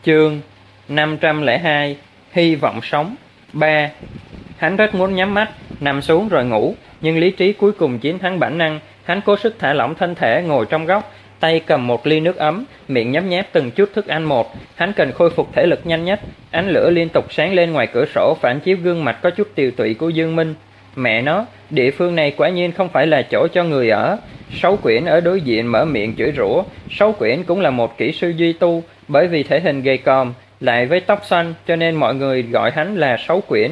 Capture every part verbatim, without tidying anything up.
Chương năm trăm lẻ hai. Hy vọng sống. Ba. Hắn rất muốn nhắm mắt, nằm xuống rồi ngủ, nhưng lý trí cuối cùng chiến thắng bản năng. Hắn cố sức thả lỏng thân thể, ngồi trong góc, tay cầm một ly nước ấm, miệng nhấm nháp từng chút thức ăn một. Hắn cần khôi phục thể lực nhanh nhất. Ánh lửa liên tục sáng lên ngoài cửa sổ, phản chiếu gương mặt có chút tiều tụy của Dương Minh. Mẹ nó, địa phương này quả nhiên không phải là chỗ cho người ở. Sáu Quyển ở đối diện mở miệng chửi rủa. Sáu Quyển cũng là một kỹ sư duy tu, bởi vì thể hình gầy còm, lại với tóc xanh, cho nên mọi người gọi hắn là Sáu Quyển.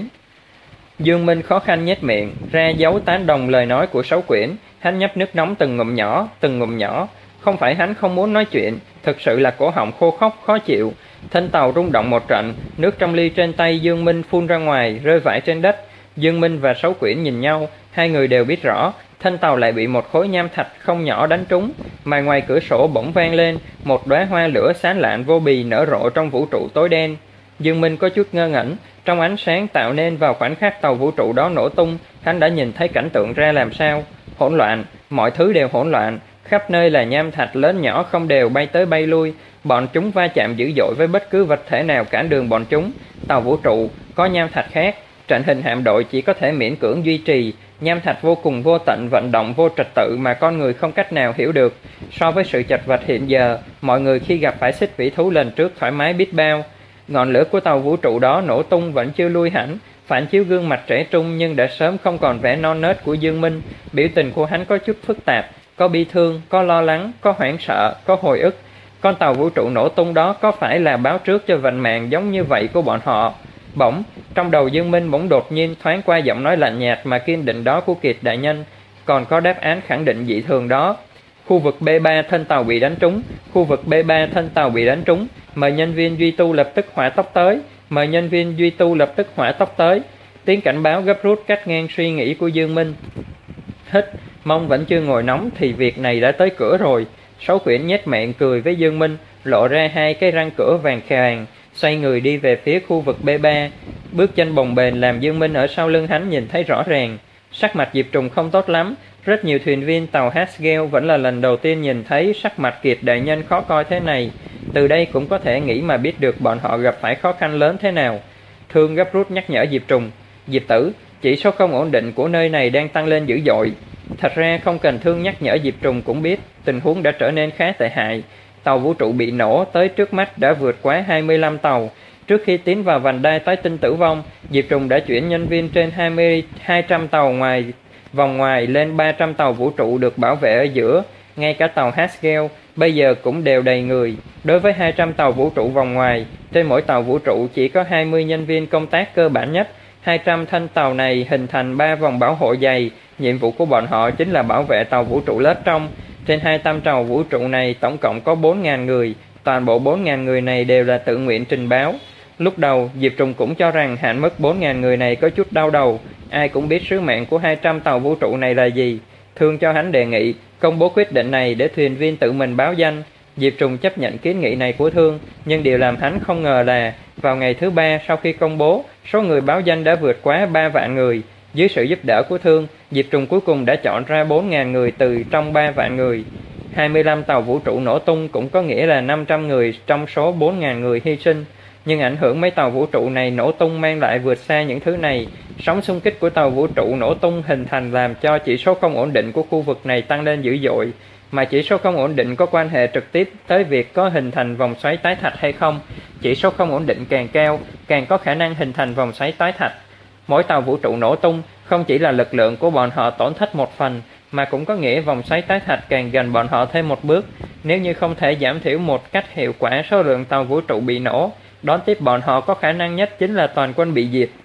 Dương Minh khó khăn nhếch miệng ra dấu tán đồng lời nói của Sáu Quyển. Hắn nhấp nước nóng từng ngụm nhỏ, từng ngụm nhỏ. Không phải hắn không muốn nói chuyện, thực sự là cổ họng khô khốc khó chịu. Thân tàu rung động một trận, nước trong ly trên tay Dương Minh phun ra ngoài, rơi vãi trên đất. Dương Minh và Sáu Quyển nhìn nhau, hai người đều biết rõ thân tàu lại bị một khối nham thạch không nhỏ đánh trúng, mà ngoài cửa sổ bỗng vang lên một đóa hoa lửa sáng lạn vô bì nở rộ trong vũ trụ tối đen. Dương Minh có chút ngơ ngẩn, trong ánh sáng tạo nên vào khoảnh khắc tàu vũ trụ đó nổ tung, hắn đã nhìn thấy cảnh tượng ra làm sao. Hỗn loạn, mọi thứ đều hỗn loạn, khắp nơi là nham thạch lớn nhỏ không đều bay tới bay lui, bọn chúng va chạm dữ dội với bất cứ vật thể nào cản đường bọn chúng. Tàu vũ trụ có nham thạch khác, trận hình hạm đội chỉ có thể miễn cưỡng duy trì, nham thạch vô cùng vô tận, vận động vô trật tự mà con người không cách nào hiểu được. So với sự chật vật hiện giờ, mọi người khi gặp phải xích vĩ thú lần trước thoải mái biết bao. Ngọn lửa của tàu vũ trụ đó nổ tung vẫn chưa lui hẳn, phản chiếu gương mặt trẻ trung nhưng đã sớm không còn vẻ non nớt của Dương Minh. Biểu tình của hắn có chút phức tạp, có bi thương, có lo lắng, có hoảng sợ, có hồi ức. Con tàu vũ trụ nổ tung đó có phải là báo trước cho vận mạng giống như vậy của bọn họ? Bỗng, trong đầu Dương Minh bỗng đột nhiên thoáng qua giọng nói lạnh nhạt mà kiên định đó của Kiệt đại nhân, còn có đáp án khẳng định dị thường đó. Khu vực B ba thân tàu bị đánh trúng, khu vực B ba thân tàu bị đánh trúng, mời nhân viên duy tu lập tức hỏa tốc tới, mời nhân viên duy tu lập tức hỏa tốc tới. Tiếng cảnh báo gấp rút cắt ngang suy nghĩ của Dương Minh. Hít, mông vẫn chưa ngồi nóng thì việc này đã tới cửa rồi. Sáu Quyển nhếch miệng cười với Dương Minh, lộ ra hai cái răng cửa vàng khàn, xoay người đi về phía khu vực B ba. Bước chân bồng bềnh làm Dương Minh ở sau lưng hắn nhìn thấy rõ ràng. Sắc mặt Diệp Trùng không tốt lắm, rất nhiều thuyền viên tàu Hasgel vẫn là lần đầu tiên nhìn thấy sắc mặt Kiệt đại nhân khó coi thế này. Từ đây cũng có thể nghĩ mà biết được bọn họ gặp phải khó khăn lớn thế nào. Thương gấp rút nhắc nhở Diệp Trùng, Diệp tử, chỉ số không ổn định của nơi này đang tăng lên dữ dội. Thật ra không cần Thương nhắc nhở, Diệp Trùng cũng biết tình huống đã trở nên khá tệ hại. Tàu vũ trụ bị nổ tới trước mắt đã vượt quá hai mươi lăm tàu. Trước khi tiến vào vành đai tái tinh tử vong, Diệp Trùng đã chuyển nhân viên trên hai mươi, hai trăm tàu ngoài vòng ngoài lên ba trăm tàu vũ trụ được bảo vệ ở giữa. Ngay cả tàu Hasgel bây giờ cũng đều đầy người. Đối với hai trăm tàu vũ trụ vòng ngoài, trên mỗi tàu vũ trụ chỉ có hai mươi nhân viên công tác cơ bản nhất. hai trăm thân tàu này hình thành ba vòng bảo hộ dày. Nhiệm vụ của bọn họ chính là bảo vệ tàu vũ trụ lết trong. Trên hai trăm tàu vũ trụ này tổng cộng có bốn nghìn người, toàn bộ bốn nghìn người này đều là tự nguyện trình báo. Lúc đầu, Diệp Trùng cũng cho rằng hạn mức bốn nghìn người này có chút đau đầu, ai cũng biết sứ mệnh của hai trăm tàu vũ trụ này là gì. Thương cho hắn đề nghị công bố quyết định này để thuyền viên tự mình báo danh. Diệp Trùng chấp nhận kiến nghị này của Thương, nhưng điều làm hắn không ngờ là vào ngày thứ ba sau khi công bố, số người báo danh đã vượt quá ba vạn người. Dưới sự giúp đỡ của Thương, Diệp Trùng cuối cùng đã chọn ra bốn nghìn người từ trong ba vạn người. hai mươi lăm tàu vũ trụ nổ tung cũng có nghĩa là năm trăm người trong số bốn nghìn người hy sinh. Nhưng ảnh hưởng mấy tàu vũ trụ này nổ tung mang lại vượt xa những thứ này. Sóng xung kích của tàu vũ trụ nổ tung hình thành làm cho chỉ số không ổn định của khu vực này tăng lên dữ dội. Mà chỉ số không ổn định có quan hệ trực tiếp tới việc có hình thành vòng xoáy tái thạch hay không. Chỉ số không ổn định càng cao, càng có khả năng hình thành vòng xoáy tái thạch. Mỗi tàu vũ trụ nổ tung không chỉ là lực lượng của bọn họ tổn thất một phần, mà cũng có nghĩa vòng xoáy tái thạch càng gần bọn họ thêm một bước. Nếu như không thể giảm thiểu một cách hiệu quả số lượng tàu vũ trụ bị nổ, đón tiếp bọn họ có khả năng nhất chính là toàn quân bị diệt.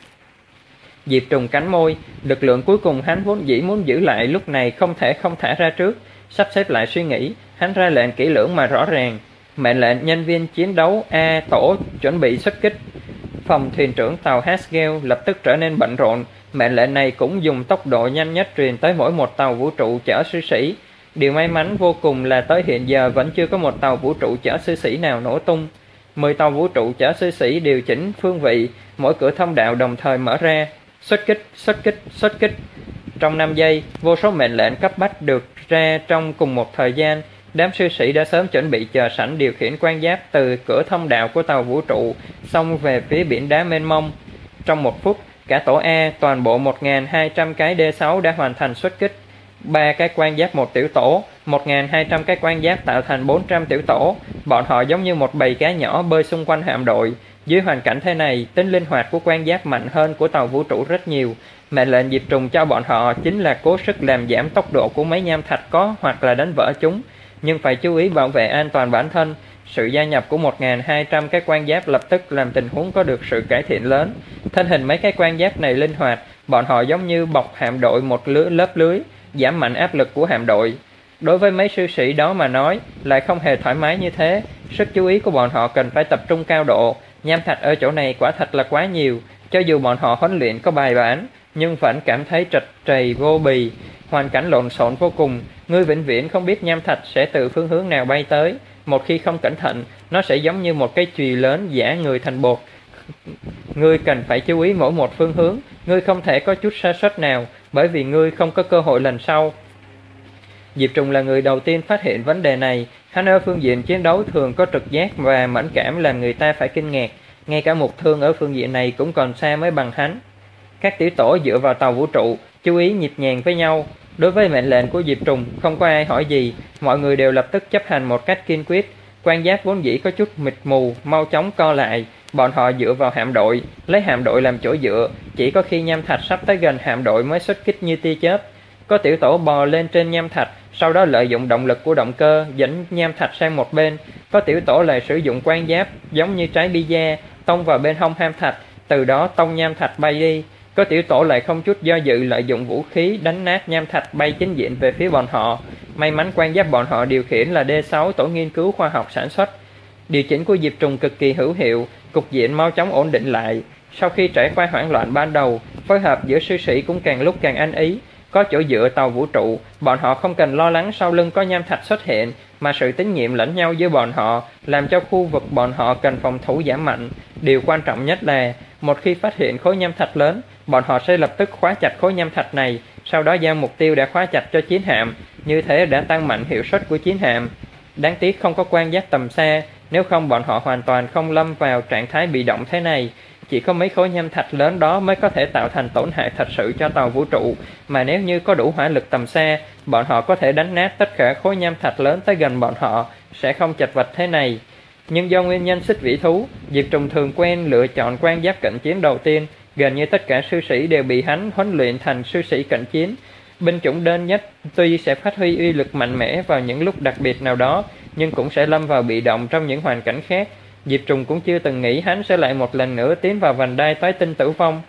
Diệp Trùng cắn môi, lực lượng cuối cùng hắn vốn dĩ muốn giữ lại lúc này không thể không thả ra trước. Sắp xếp lại suy nghĩ, hắn ra lệnh kỹ lưỡng mà rõ ràng. Mệnh lệnh nhân viên chiến đấu A tổ chuẩn bị xuất kích. Phòng thuyền trưởng tàu Hasgel lập tức trở nên bận rộn. Mệnh lệnh này cũng dùng tốc độ nhanh nhất truyền tới mỗi một tàu vũ trụ chở sư sĩ. Điều may mắn vô cùng là tới hiện giờ vẫn chưa có một tàu vũ trụ chở sư sĩ nào nổ tung. Mười tàu vũ trụ chở sư sĩ điều chỉnh phương vị, mỗi cửa thông đạo đồng thời mở ra. Xuất kích, xuất kích, xuất kích. Trong năm giây, vô số mệnh lệnh cấp bách được ra trong cùng một thời gian. Đám sư sĩ đã sớm chuẩn bị chờ sẵn điều khiển quan giáp từ cửa thông đạo của tàu vũ trụ xông về phía biển đá mênh mông. Trong một phút, cả tổ A, toàn bộ một nghìn hai trăm cái D sáu đã hoàn thành xuất kích. Ba cái quan giáp một tiểu tổ, một nghìn hai trăm cái quan giáp tạo thành bốn trăm tiểu tổ. Bọn họ giống như một bầy cá nhỏ bơi xung quanh hạm đội. Dưới hoàn cảnh thế này, tính linh hoạt của quan giáp mạnh hơn của tàu vũ trụ rất nhiều. Mệnh lệnh Diệp Trùng cho bọn họ chính là cố sức làm giảm tốc độ của mấy nham thạch có hoặc là đánh vỡ chúng, nhưng phải chú ý bảo vệ an toàn bản thân. Sự gia nhập của một nghìn hai trăm cái quan giáp lập tức làm tình huống có được sự cải thiện lớn. Thân hình mấy cái quan giáp này linh hoạt, bọn họ giống như bọc hạm đội một lưới, lớp lưới, giảm mạnh áp lực của hạm đội. Đối với mấy sư sĩ đó mà nói, lại không hề thoải mái như thế. Sức chú ý của bọn họ cần phải tập trung cao độ. Nham thạch ở chỗ này quả thật là quá nhiều. Cho dù bọn họ huấn luyện có bài bản, nhưng vẫn cảm thấy trật trầy vô bì. Hoàn cảnh lộn xộn vô cùng, ngươi vĩnh viễn không biết nham thạch sẽ từ phương hướng nào bay tới. Một khi không cẩn thận, nó sẽ giống như một cái chùy lớn giã người thành bột. Ngươi cần phải chú ý mỗi một phương hướng, ngươi không thể có chút sơ suất nào, bởi vì ngươi không có cơ hội lần sau. Diệp Trùng là người đầu tiên phát hiện vấn đề này. Hắn ở phương diện chiến đấu thường có trực giác và mẫn cảm làm người ta phải kinh ngạc. Ngay cả Mục Thương ở phương diện này cũng còn xa mới bằng hắn. Các tiểu tổ dựa vào tàu vũ trụ, chú ý nhịp nhàng với nhau. Đối với mệnh lệnh của Diệp Trùng, không có ai hỏi gì, mọi người đều lập tức chấp hành một cách kiên quyết. Quan giáp vốn dĩ có chút mịt mù, mau chóng co lại. Bọn họ dựa vào hạm đội, lấy hạm đội làm chỗ dựa, chỉ có khi nham thạch sắp tới gần hạm đội mới xuất kích như tia chớp. Có tiểu tổ bò lên trên nham thạch, sau đó lợi dụng động lực của động cơ dẫn nham thạch sang một bên. Có tiểu tổ lại sử dụng quan giáp giống như trái pizza, tông vào bên hông nham thạch, từ đó tông nham thạch bay đi. Có tiểu tổ lại không chút do dự lợi dụng vũ khí đánh nát nham thạch bay chính diện về phía bọn họ. May mắn quan giáp bọn họ điều khiển là D sáu tổ nghiên cứu khoa học sản xuất. Điều chỉnh của Diệp Trùng cực kỳ hữu hiệu, cục diện mau chóng ổn định lại. Sau khi trải qua hoảng loạn ban đầu, phối hợp giữa sư sĩ cũng càng lúc càng ăn ý. Có chỗ dựa tàu vũ trụ, bọn họ không cần lo lắng sau lưng có nham thạch xuất hiện, mà sự tín nhiệm lẫn nhau giữa bọn họ làm cho khu vực bọn họ cần phòng thủ giảm mạnh. Điều quan trọng nhất là, một khi phát hiện khối nham thạch lớn, bọn họ sẽ lập tức khóa chặt khối nham thạch này, sau đó giao mục tiêu đã khóa chặt cho chiến hạm. Như thế đã tăng mạnh hiệu suất của chiến hạm. Đáng tiếc không có quan giáp tầm xa, nếu không bọn họ hoàn toàn không lâm vào trạng thái bị động thế này. Chỉ có mấy khối nham thạch lớn đó mới có thể tạo thành tổn hại thật sự cho tàu vũ trụ, mà nếu như có đủ hỏa lực tầm xa, bọn họ có thể đánh nát tất cả khối nham thạch lớn tới gần bọn họ, sẽ không chật vật thế này. Nhưng do nguyên nhân xích vĩ thú, Diệp Trùng thường quen lựa chọn quan giáp cận chiến đầu tiên. Gần như tất cả sư sĩ đều bị hắn huấn luyện thành sư sĩ cận chiến. Binh chủng đơn nhất tuy sẽ phát huy uy lực mạnh mẽ vào những lúc đặc biệt nào đó, nhưng cũng sẽ lâm vào bị động trong những hoàn cảnh khác. Diệp Trùng cũng chưa từng nghĩ hắn sẽ lại một lần nữa tiến vào vành đai toái tinh tử vong.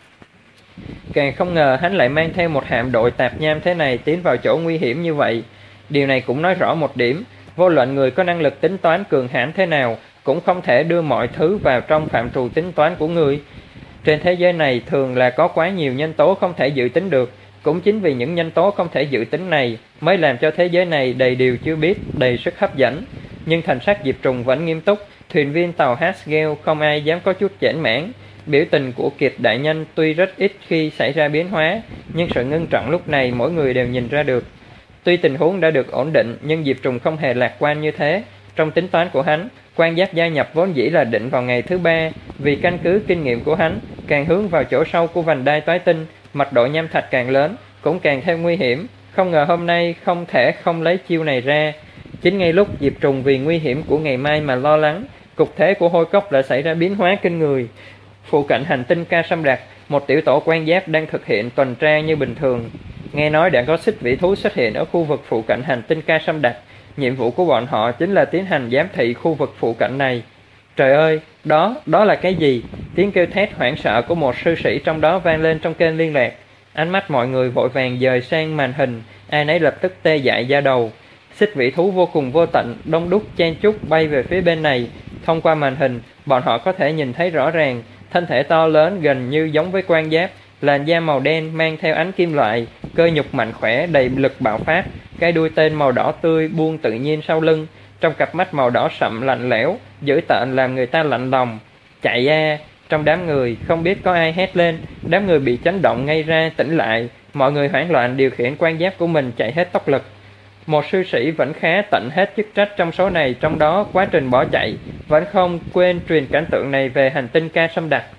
Càng không ngờ hắn lại mang theo một hạm đội tạp nham thế này tiến vào chỗ nguy hiểm như vậy. Điều này cũng nói rõ một điểm, vô luận người có năng lực tính toán cường hãn thế nào, cũng không thể đưa mọi thứ vào trong phạm trù tính toán của người. Trên thế giới này thường là có quá nhiều nhân tố không thể dự tính được. Cũng chính vì những nhân tố không thể dự tính này mới làm cho thế giới này đầy điều chưa biết, đầy sức hấp dẫn. Nhưng thần sắc Diệp Trùng vẫn nghiêm túc. Thuyền viên tàu Hasgale không ai dám có chút chểnh mảng. Biểu tình của Kiệt đại nhân tuy rất ít khi xảy ra biến hóa, nhưng sự ngưng trọng lúc này mỗi người đều nhìn ra được. Tuy tình huống đã được ổn định, nhưng Diệp Trùng không hề lạc quan như thế. Trong tính toán của hắn, quan giáp gia nhập vốn dĩ là định vào ngày thứ ba, vì căn cứ kinh nghiệm của hắn, càng hướng vào chỗ sâu của vành đai toái tinh, mật độ nham thạch càng lớn, cũng càng thêm nguy hiểm. Không ngờ hôm nay không thể không lấy chiêu này ra. Chính ngay lúc Diệp Trùng vì nguy hiểm của ngày mai mà lo lắng, cục thế của hôi cốc đã xảy ra biến hóa kinh người. Phụ cận hành tinh Ca Sâm Đặc, một tiểu tổ quan giáp đang thực hiện tuần tra như bình thường. Nghe nói đã có xích vĩ thú xuất hiện ở khu vực phụ cận hành tinh Ca Sâm Đặc. Nhiệm vụ của bọn họ chính là tiến hành giám thị khu vực phụ cận này. Trời ơi, đó, đó là cái gì? Tiếng kêu thét hoảng sợ của một sư sĩ trong đó vang lên trong kênh liên lạc. Ánh mắt mọi người vội vàng dời sang màn hình, ai nấy lập tức tê dại da đầu. Xích vĩ thú vô cùng vô tận, đông đúc chen chúc bay về phía bên này. Thông qua màn hình, bọn họ có thể nhìn thấy rõ ràng, thân thể to lớn gần như giống với quan giáp, làn da màu đen mang theo ánh kim loại, cơ nhục mạnh khỏe đầy lực bạo phát, cái đuôi tên màu đỏ tươi buông tự nhiên sau lưng, trong cặp mắt màu đỏ sậm lạnh lẽo, dữ tợn làm người ta lạnh lòng. Chạy a! Trong đám người không biết có ai hét lên, đám người bị chấn động ngay ra tỉnh lại, mọi người hoảng loạn điều khiển quan giáp của mình chạy hết tốc lực. Một sư sĩ vẫn khá tận hết chức trách trong số này, trong đó quá trình bỏ chạy vẫn không quên truyền cảnh tượng này về hành tinh Ca Sâm Đặc.